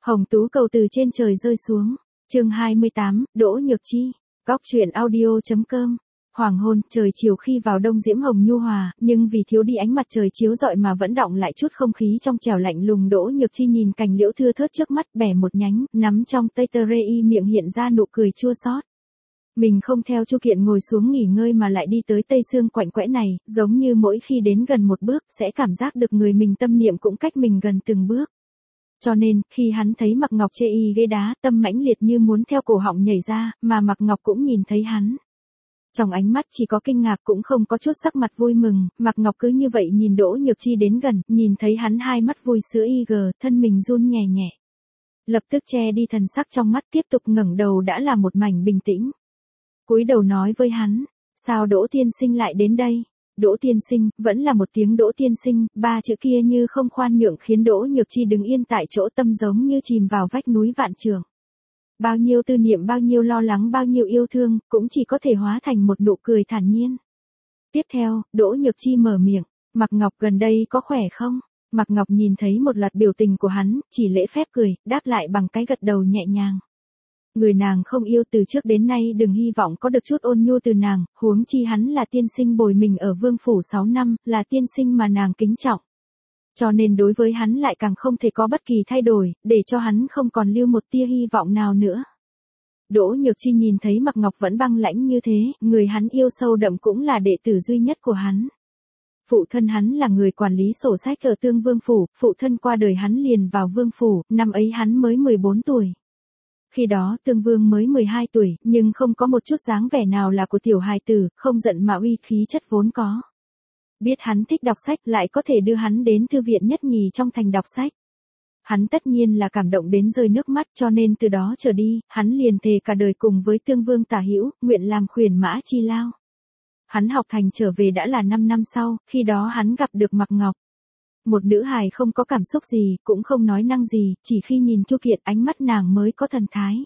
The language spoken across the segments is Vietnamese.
Hồng tú cầu từ trên trời rơi xuống. Chương 28, Đỗ Nhược Chi. Góc truyện audio.com. Hoàng hôn, trời chiều khi vào đông diễm hồng nhu hòa, nhưng vì thiếu đi ánh mặt trời chiếu rọi mà vẫn đọng lại chút không khí trong trẻo lạnh lùng. Đỗ Nhược Chi nhìn cành liễu thưa thớt trước mắt, bẻ một nhánh, nắm trong tay tơ rê y, miệng hiện ra nụ cười chua xót. Mình không theo Chu Kiện ngồi xuống nghỉ ngơi mà lại đi tới tây xương quạnh quẽ này, giống như mỗi khi đến gần một bước, sẽ cảm giác được người mình tâm niệm cũng cách mình gần từng bước. Cho nên, khi hắn thấy Mạc Ngọc chê y ghế đá, tâm mãnh liệt như muốn theo cổ họng nhảy ra, mà Mạc Ngọc cũng nhìn thấy hắn. Trong ánh mắt chỉ có kinh ngạc, cũng không có chút sắc mặt vui mừng. Mạc Ngọc cứ như vậy nhìn Đỗ Nhược Chi đến gần, nhìn thấy hắn hai mắt vui sữa y gờ, thân mình run nhẹ nhẹ. Lập tức che đi thần sắc trong mắt, tiếp tục ngẩng đầu đã là một mảnh bình tĩnh. Cúi đầu nói với hắn, sao Đỗ tiên sinh lại đến đây? Đỗ tiên sinh, vẫn là một tiếng Đỗ tiên sinh, ba chữ kia như không khoan nhượng khiến Đỗ Nhược Chi đứng yên tại chỗ, tâm giống như chìm vào vách núi vạn trượng. Bao nhiêu tư niệm, bao nhiêu lo lắng, bao nhiêu yêu thương, cũng chỉ có thể hóa thành một nụ cười thản nhiên. Tiếp theo, Đỗ Nhược Chi mở miệng, Mạc Ngọc gần đây có khỏe không? Mạc Ngọc nhìn thấy một loạt biểu tình của hắn, chỉ lễ phép cười, đáp lại bằng cái gật đầu nhẹ nhàng. Người nàng không yêu từ trước đến nay, đừng hy vọng có được chút ôn nhu từ nàng, huống chi hắn là tiên sinh bồi mình ở vương phủ 6 năm, là tiên sinh mà nàng kính trọng. Cho nên đối với hắn lại càng không thể có bất kỳ thay đổi, để cho hắn không còn lưu một tia hy vọng nào nữa. Đỗ Nhược Chi nhìn thấy Mạc Ngọc vẫn băng lãnh như thế, người hắn yêu sâu đậm cũng là đệ tử duy nhất của hắn. Phụ thân hắn là người quản lý sổ sách ở Tương Vương phủ, phụ thân qua đời hắn liền vào vương phủ, năm ấy hắn mới 14 tuổi. Khi đó Tương Vương mới 12 tuổi, nhưng không có một chút dáng vẻ nào là của tiểu hài tử, không giận mà uy khí chất vốn có. Biết hắn thích đọc sách, lại có thể đưa hắn đến thư viện nhất nhì trong thành đọc sách. Hắn tất nhiên là cảm động đến rơi nước mắt, cho nên từ đó trở đi, hắn liền thề cả đời cùng với Tương Vương tả hữu, nguyện làm khuyển mã chi lao. Hắn học thành trở về đã là 5 năm sau, khi đó hắn gặp được Mạc Ngọc. Một nữ hài không có cảm xúc gì, cũng không nói năng gì, chỉ khi nhìn Chu Kiện ánh mắt nàng mới có thần thái.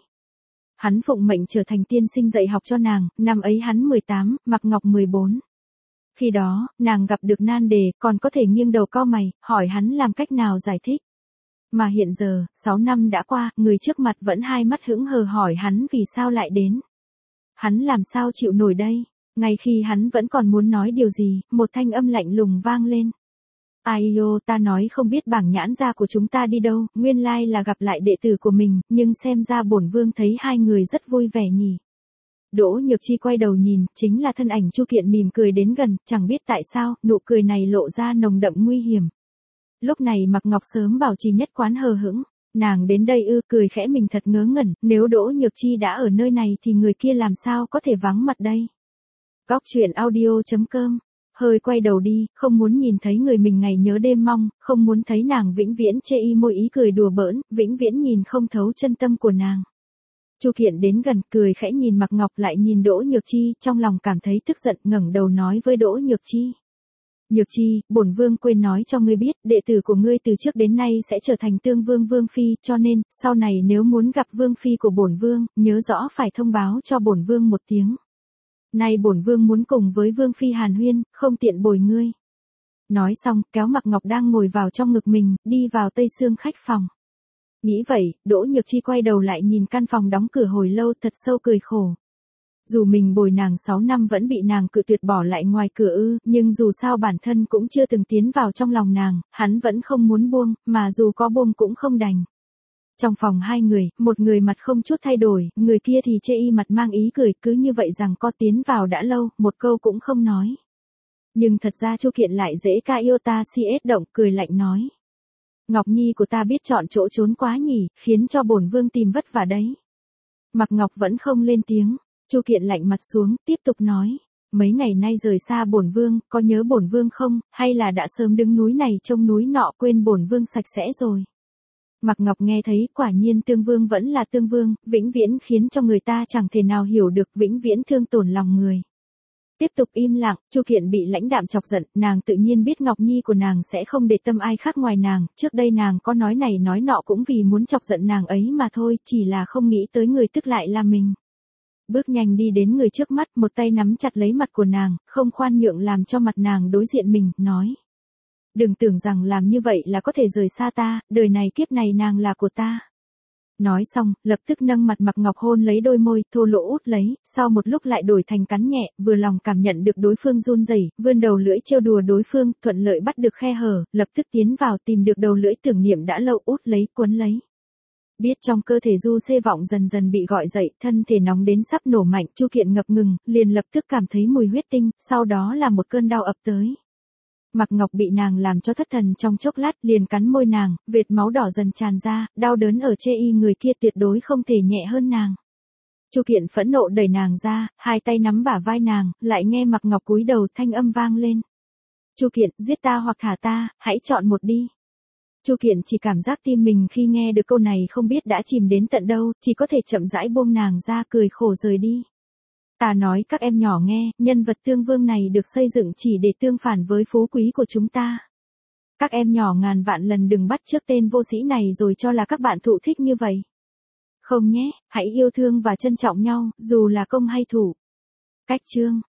Hắn phụng mệnh trở thành tiên sinh dạy học cho nàng, năm ấy hắn 18, Mạc Ngọc 14. Khi đó, nàng gặp được nan đề, còn có thể nghiêng đầu cau mày, hỏi hắn làm cách nào giải thích. Mà hiện giờ, 6 năm đã qua, người trước mặt vẫn hai mắt hững hờ hỏi hắn vì sao lại đến. Hắn làm sao chịu nổi đây? Ngay khi hắn vẫn còn muốn nói điều gì, một thanh âm lạnh lùng vang lên. Ai yo, ta nói không biết bảng nhãn gia của chúng ta đi đâu, nguyên lai là gặp lại đệ tử của mình, nhưng xem ra bổn vương thấy hai người rất vui vẻ nhỉ. Đỗ Nhược Chi quay đầu nhìn, chính là thân ảnh Chu Kiện mỉm cười đến gần, chẳng biết tại sao, nụ cười này lộ ra nồng đậm nguy hiểm. Lúc này Mạc Ngọc sớm bảo trì nhất quán hờ hững, nàng đến đây ư, cười khẽ mình thật ngớ ngẩn, nếu Đỗ Nhược Chi đã ở nơi này thì người kia làm sao có thể vắng mặt đây. Góc truyện audio.com. Hơi quay đầu đi, không muốn nhìn thấy người mình ngày nhớ đêm mong, không muốn thấy nàng vĩnh viễn chê y môi ý cười đùa bỡn, vĩnh viễn nhìn không thấu chân tâm của nàng. Chu Kiện đến gần, cười khẽ nhìn Mạc Ngọc lại nhìn Đỗ Nhược Chi, trong lòng cảm thấy tức giận, ngẩng đầu nói với Đỗ Nhược Chi. Nhược Chi, bổn vương quên nói cho ngươi biết, đệ tử của ngươi từ trước đến nay sẽ trở thành Tương Vương vương phi, cho nên, sau này nếu muốn gặp vương phi của bổn vương, nhớ rõ phải thông báo cho bổn vương một tiếng. Nay bổn vương muốn cùng với vương phi hàn huyên, không tiện bồi ngươi. Nói xong, kéo Mạc Ngọc đang ngồi vào trong ngực mình, đi vào tây xương khách phòng. Nghĩ vậy, Đỗ Nhược Chi quay đầu lại nhìn căn phòng đóng cửa hồi lâu, thật sâu cười khổ. Dù mình bồi nàng 6 năm vẫn bị nàng cự tuyệt bỏ lại ngoài cửa ư, nhưng dù sao bản thân cũng chưa từng tiến vào trong lòng nàng, hắn vẫn không muốn buông, mà dù có buông cũng không đành. Trong phòng hai người, một người mặt không chút thay đổi, người kia thì chê y mặt mang ý cười, cứ như vậy rằng có tiến vào đã lâu, một câu cũng không nói. Nhưng thật ra Chu Kiện lại dễ ca yêu ta si ết động, cười lạnh nói. Ngọc Nhi của ta biết chọn chỗ trốn quá nhỉ, khiến cho bổn vương tìm vất vả đấy. Mạc Ngọc vẫn không lên tiếng, Chu Kiện lạnh mặt xuống, tiếp tục nói. Mấy ngày nay rời xa bổn vương, có nhớ bổn vương không, hay là đã sớm đứng núi này trông núi nọ quên bổn vương sạch sẽ rồi. Mạc Ngọc nghe thấy, quả nhiên Tương Vương vẫn là Tương Vương, vĩnh viễn khiến cho người ta chẳng thể nào hiểu được, vĩnh viễn thương tổn lòng người. Tiếp tục im lặng, Chu Kiện bị lãnh đạm chọc giận, nàng tự nhiên biết Ngọc Nhi của nàng sẽ không để tâm ai khác ngoài nàng, trước đây nàng có nói này nói nọ cũng vì muốn chọc giận nàng ấy mà thôi, chỉ là không nghĩ tới người tức lại là mình. Bước nhanh đi đến người trước mắt, một tay nắm chặt lấy mặt của nàng, không khoan nhượng làm cho mặt nàng đối diện mình, nói. Đừng tưởng rằng làm như vậy là có thể rời xa ta, đời này kiếp này nàng là của ta. Nói xong, lập tức nâng mặt Mạc Ngọc hôn lấy đôi môi, thô lỗ út lấy, sau một lúc lại đổi thành cắn nhẹ, vừa lòng cảm nhận được đối phương run rẩy, vươn đầu lưỡi trêu đùa đối phương, thuận lợi bắt được khe hở, lập tức tiến vào tìm được đầu lưỡi tưởng niệm đã lâu út lấy, cuốn lấy. Biết trong cơ thể Du Xê Vọng dần dần bị gọi dậy, thân thể nóng đến sắp nổ mạnh, Chu Kiện ngập ngừng, liền lập tức cảm thấy mùi huyết tinh, sau đó là một cơn đau ập tới. Mạc Ngọc bị nàng làm cho thất thần trong chốc lát, liền cắn môi nàng, vệt máu đỏ dần tràn ra, đau đớn ở chê y người kia tuyệt đối không thể nhẹ hơn nàng. Chu Kiện phẫn nộ đẩy nàng ra, hai tay nắm bả vai nàng, lại nghe Mạc Ngọc cúi đầu thanh âm vang lên. Chu Kiện, giết ta hoặc thả ta, hãy chọn một đi. Chu Kiện chỉ cảm giác tim mình khi nghe được câu này không biết đã chìm đến tận đâu, chỉ có thể chậm rãi buông nàng ra cười khổ rời đi. Ta nói các em nhỏ nghe, nhân vật tương vương này được xây dựng chỉ để tương phản với phú quý của chúng ta. Các em nhỏ ngàn vạn lần đừng bắt chước tên vô sĩ này rồi cho là các bạn thụ thích như vậy. Không nhé, hãy yêu thương và trân trọng nhau, dù là công hay thủ. Cách chương